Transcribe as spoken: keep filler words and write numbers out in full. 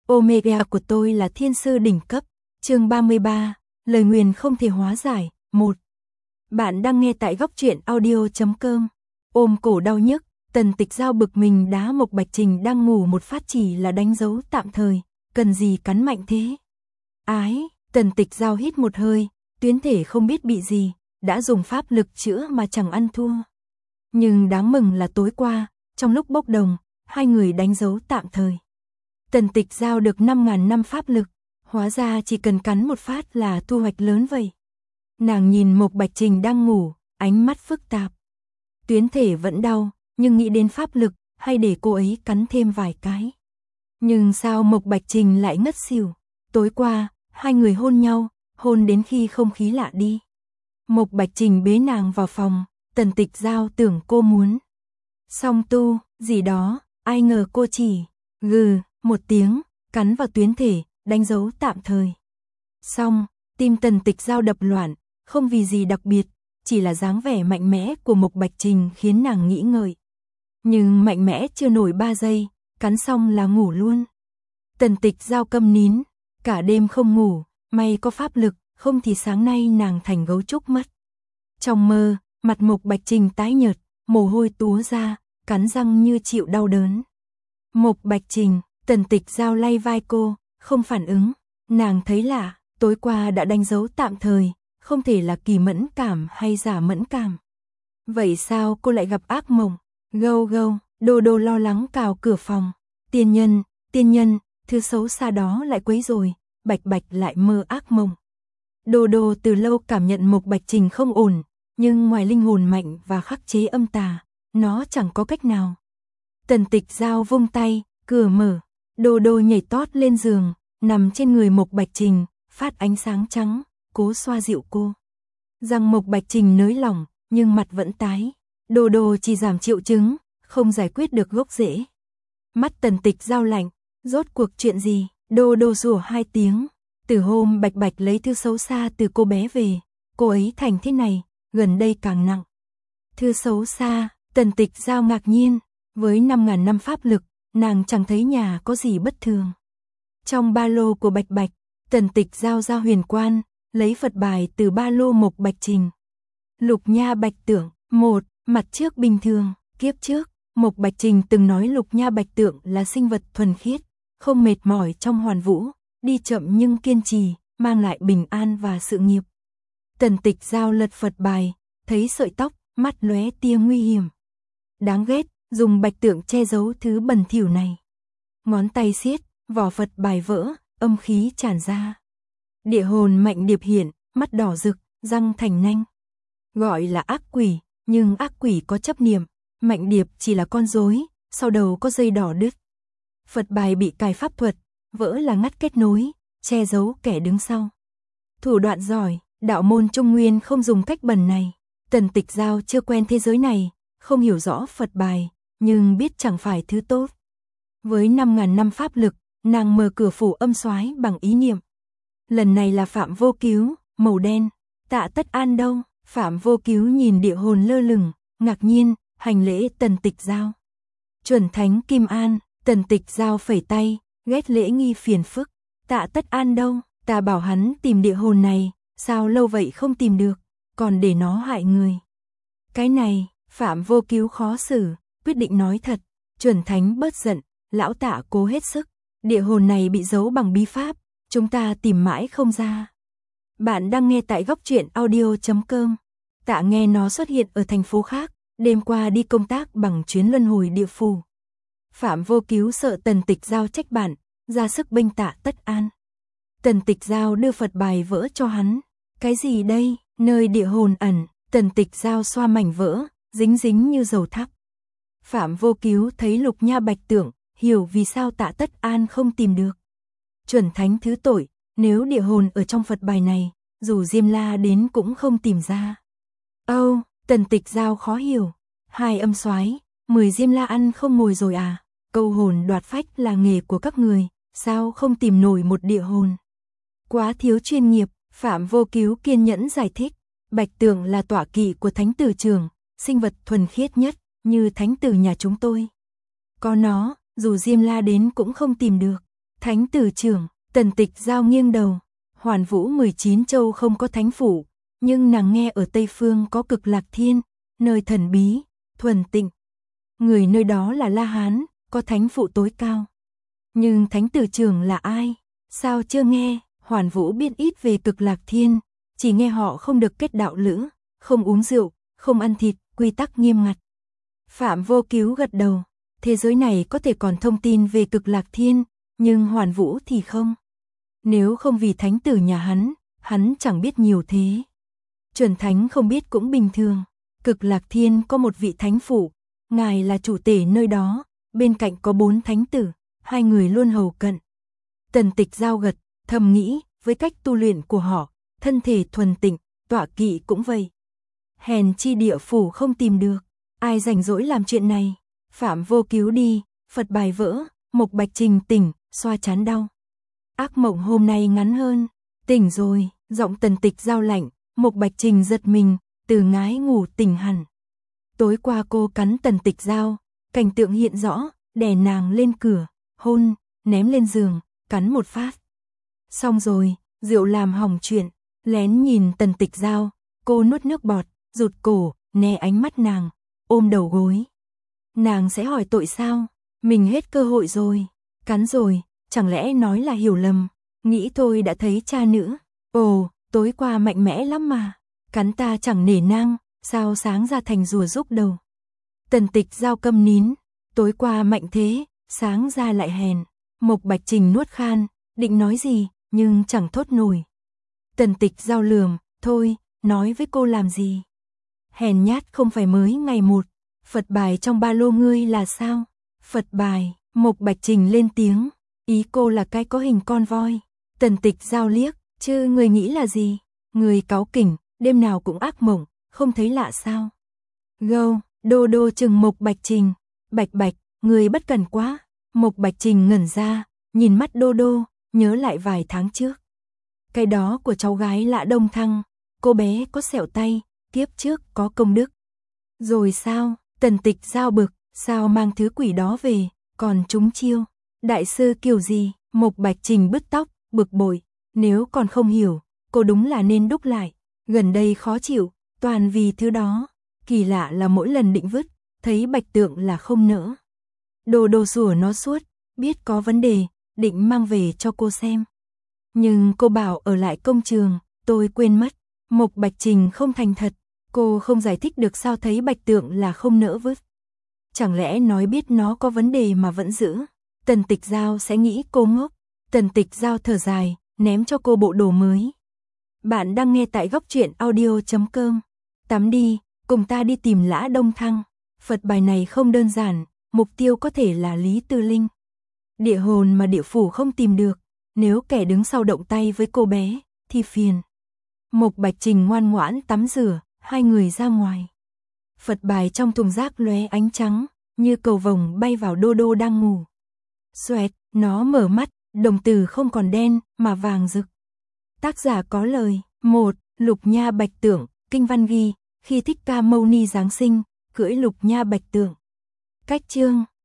Omega của tôi là thiên sư đỉnh cấp. Chương ba mươi ba, lời nguyền không thể hóa giải. một. Bạn đang nghe tại góc truyện audio chấm com. Ôm cổ đau nhức, Tần Tịch Giao bực mình đá Mộc Bạch Trình đang ngủ một phát chỉ là đánh dấu tạm thời, cần gì cắn mạnh thế. Ái, Tần Tịch Giao hít một hơi, tuyến thể không biết bị gì, đã dùng pháp lực chữa mà chẳng ăn thua. Nhưng đáng mừng là tối qua, trong lúc bốc đồng, hai người đánh dấu tạm thời. Tần Tịch Giao được năm ngàn năm pháp lực, hóa ra chỉ cần cắn một phát là thu hoạch lớn vậy. Nàng nhìn Mộc Bạch Trình đang ngủ, ánh mắt phức tạp. Tuyến thể vẫn đau, nhưng nghĩ đến pháp lực, hay để cô ấy cắn thêm vài cái. Nhưng sao Mộc Bạch Trình lại ngất xỉu? Tối qua, hai người hôn nhau, hôn đến khi không khí lạ đi. Mộc Bạch Trình bế nàng vào phòng, Tần Tịch Giao tưởng cô muốn song tu, gì đó, ai ngờ cô chỉ gừ một tiếng, cắn vào tuyến thể, đánh dấu tạm thời. Xong, tim Tần Tịch Giao đập loạn, không vì gì đặc biệt, chỉ là dáng vẻ mạnh mẽ của Mộc Bạch Trình khiến nàng nghĩ ngợi. Nhưng mạnh mẽ chưa nổi ba giây, cắn xong là ngủ luôn. Tần Tịch Giao câm nín, cả đêm không ngủ, may có pháp lực, không thì sáng nay nàng thành gấu trúc mất. Trong mơ, mặt Mộc Bạch Trình tái nhợt, mồ hôi túa ra, cắn răng như chịu đau đớn. Mộc Bạch Trình, Tần Tịch Giao lay vai cô, không phản ứng. Nàng thấy lạ, tối qua đã đánh dấu tạm thời, không thể là kỳ mẫn cảm hay giả mẫn cảm. Vậy sao cô lại gặp ác mộng? Gâu gâu, Đô Đô lo lắng cào cửa phòng. Tiên nhân, tiên nhân, thứ xấu xa đó lại quấy rồi, Bạch Bạch lại mơ ác mộng. Đô Đô từ lâu cảm nhận Mộc Bạch Trình không ổn, nhưng ngoài linh hồn mạnh và khắc chế âm tà, nó chẳng có cách nào. Tần Tịch Giao vung tay, cửa mở, Đô Đô nhảy tót lên giường, nằm trên người Mộc Bạch Trình, phát ánh sáng trắng, cố xoa dịu cô. Răng Mộc Bạch Trình nới lỏng, nhưng mặt vẫn tái. Đô Đô chỉ giảm triệu chứng, không giải quyết được gốc rễ. Mắt Tần Tịch Giao lạnh, rốt cuộc chuyện gì? Đô Đô rủa hai tiếng. Từ hôm Bạch Bạch lấy thư xấu xa từ cô bé về, cô ấy thành thế này, gần đây càng nặng. Thư xấu xa, Tần Tịch Giao ngạc nhiên, với năm ngàn năm pháp lực, nàng chẳng thấy nhà có gì bất thường. Trong ba lô của Bạch Bạch, Tần Tịch Giao ra huyền quan, lấy Phật bài từ ba lô Mộc Bạch Trình. Lục Nha Bạch Tượng, một, mặt trước bình thường, kiếp trước, Mộc Bạch Trình từng nói Lục Nha Bạch Tượng là sinh vật thuần khiết, không mệt mỏi trong hoàn vũ, đi chậm nhưng kiên trì, mang lại bình an và sự nghiệp. Tần Tịch Giao lật Phật bài, thấy sợi tóc, mắt lóe tia nguy hiểm. Đáng ghét, dùng Bạch Tượng che giấu thứ bẩn thỉu này. Ngón tay siết, vỏ Phật bài vỡ, âm khí tràn ra. Địa hồn Mạnh Điệp hiện, mắt đỏ rực, răng thành nanh. Gọi là ác quỷ, nhưng ác quỷ có chấp niệm, Mạnh Điệp chỉ là con rối, sau đầu có dây đỏ đứt. Phật bài bị cài pháp thuật, vỡ là ngắt kết nối, che giấu kẻ đứng sau. Thủ đoạn giỏi, đạo môn Trung Nguyên không dùng cách bẩn này. Tần Tịch Giao chưa quen thế giới này, không hiểu rõ Phật bài, nhưng biết chẳng phải thứ tốt. Với năm ngàn năm pháp lực, nàng mở cửa phủ âm soái bằng ý niệm. Lần này là Phạm Vô Cứu, màu đen. Tạ Tất An đâu? Phạm Vô Cứu nhìn địa hồn lơ lửng, ngạc nhiên, hành lễ Tần Tịch Giao. Chuẩn Thánh Kim An, Tần Tịch Giao phẩy tay, ghét lễ nghi phiền phức. Tạ Tất An đâu? Ta bảo hắn tìm địa hồn này, sao lâu vậy không tìm được, còn để nó hại người. Cái này, Phạm Vô Cứu khó xử, quyết định nói thật. Chuẩn Thánh bớt giận, lão Tạ cố hết sức. Địa hồn này bị giấu bằng bí pháp, chúng ta tìm mãi không ra. Bạn đang nghe tại góc truyện audio chấm com. Tạ nghe nó xuất hiện ở thành phố khác, đêm qua đi công tác bằng chuyến luân hồi địa phủ. Phạm Vô Cứu sợ Tần Tịch Giao trách bạn, ra sức bênh Tạ Tất An. Tần Tịch Giao đưa Phật bài vỡ cho hắn. Cái gì đây? Nơi địa hồn ẩn, Tần Tịch Giao xoa mảnh vỡ, dính dính như dầu thắp. Phạm Vô Cứu thấy Lục Nha Bạch Tượng, hiểu vì sao Tạ Tất An không tìm được. Chuẩn Thánh thứ tội, nếu địa hồn ở trong Phật bài này, dù Diêm La đến cũng không tìm ra. Âu, oh, Tần Tịch Giao khó hiểu. Hai âm soái, mười Diêm La ăn không ngồi rồi à? Câu hồn đoạt phách là nghề của các người, sao không tìm nổi một địa hồn? Quá thiếu chuyên nghiệp, Phạm Vô Cứu kiên nhẫn giải thích. Bạch Tượng là tọa kỵ của Thánh Tử Trường, sinh vật thuần khiết nhất, như Thánh Tử nhà chúng tôi. Có nó, dù Diêm La đến cũng không tìm được. Thánh tử trưởng, Tần Tịch Giao nghiêng đầu. Hoàn Vũ mười chín châu không có thánh phủ, nhưng nàng nghe ở Tây Phương có Cực Lạc Thiên, nơi thần bí, thuần tịnh. Người nơi đó là La Hán, có thánh phụ tối cao. Nhưng thánh tử trưởng là ai? Sao chưa nghe? Hoàn Vũ biết ít về Cực Lạc Thiên, chỉ nghe họ không được kết đạo lữ, không uống rượu, không ăn thịt, quy tắc nghiêm ngặt. Phạm Vô Cứu gật đầu, thế giới này có thể còn thông tin về Cực Lạc Thiên, nhưng Hoàn Vũ thì không. Nếu không vì thánh tử nhà hắn, hắn chẳng biết nhiều thế. Chuẩn thánh không biết cũng bình thường. Cực Lạc Thiên có một vị thánh phụ, ngài là chủ tể nơi đó, bên cạnh có bốn thánh tử, hai người luôn hầu cận. Tần Tịch Giao gật, thầm nghĩ, với cách tu luyện của họ, thân thể thuần tịnh, tọa kỵ cũng vậy. Hèn chi địa phủ không tìm được, ai rảnh rỗi làm chuyện này. Phạm Vô Cứu đi, Phật bài vỡ, Mộc Bạch Trình tỉnh, xoa chán đau. Ác mộng hôm nay ngắn hơn, tỉnh rồi, giọng Tần Tịch Giao lạnh, Mộc Bạch Trình giật mình, từ ngái ngủ tỉnh hẳn. Tối qua cô cắn Tần Tịch Giao, cảnh tượng hiện rõ, đè nàng lên cửa, hôn, ném lên giường, cắn một phát. Xong rồi, rượu làm hỏng chuyện, lén nhìn Tần Tịch Giao, cô nuốt nước bọt, rụt cổ, né ánh mắt nàng, ôm đầu gối. Nàng sẽ hỏi tội sao? Mình hết cơ hội rồi, cắn rồi, chẳng lẽ nói là hiểu lầm, nghĩ thôi đã thấy cha nữa. Ồ, tối qua mạnh mẽ lắm mà, cắn ta chẳng nể nang, sao sáng ra thành rùa rúc đầu. Tần Tịch Giao câm nín, tối qua mạnh thế, sáng ra lại hèn. Mộc Bạch Trình nuốt khan, định nói gì, nhưng chẳng thốt nổi. Tần Tịch Giao lườm, thôi, nói với cô làm gì. Hèn nhát không phải mới ngày một, Phật bài trong ba lô ngươi là sao? Phật bài, Mộc Bạch Trình lên tiếng, ý cô là cái có hình con voi. Tần Tịch Giao liếc, chứ người nghĩ là gì? Người cáu kỉnh, đêm nào cũng ác mộng, không thấy lạ sao? Gâu, Đô Đô chừng Mộc Bạch Trình, Bạch Bạch, người bất cẩn quá. Mộc Bạch Trình ngẩn ra, nhìn mắt Đô Đô, nhớ lại vài tháng trước. Cái đó của cháu gái Lã Đông Thăng, cô bé có sẹo tay, kiếp trước có công đức. Rồi sao? Tần Tịch Giao bực, sao mang thứ quỷ đó về, còn trúng chiêu. Đại sư kiểu gì? Mộc Bạch Trình bứt tóc, bực bội, nếu còn không hiểu, cô đúng là nên đúc lại. Gần đây khó chịu, toàn vì thứ đó. Kỳ lạ là mỗi lần định vứt, thấy bạch tượng là không nỡ. Đồ đồ sủa nó suốt, biết có vấn đề, định mang về cho cô xem. Nhưng cô bảo ở lại công trường, tôi quên mất. Mộc Bạch Trình không thành thật, cô không giải thích được sao thấy bạch tượng là không nỡ vứt. Chẳng lẽ nói biết nó có vấn đề mà vẫn giữ. Tần Tịch Giao sẽ nghĩ cô ngốc. Tần Tịch Giao thở dài, ném cho cô bộ đồ mới. Bạn đang nghe tại góc truyện audio chấm com. Tắm đi, cùng ta đi tìm Lã Đông Thăng. Phật bài này không đơn giản, mục tiêu có thể là Lý Tư Linh. Địa hồn mà địa phủ không tìm được, nếu kẻ đứng sau động tay với cô bé, thì phiền. Mộc Bạch Trình ngoan ngoãn tắm rửa, hai người ra ngoài. Phật bài trong thùng rác lóe ánh trắng, như cầu vồng bay vào Đô Đô đang ngủ. Xoẹt, nó mở mắt, đồng tử không còn đen, mà vàng rực. Tác giả có lời, một. Lục Nha Bạch Tượng, kinh văn ghi, khi Thích Ca Mâu Ni Giáng sinh, cưỡi Lục Nha Bạch Tượng. Cách chương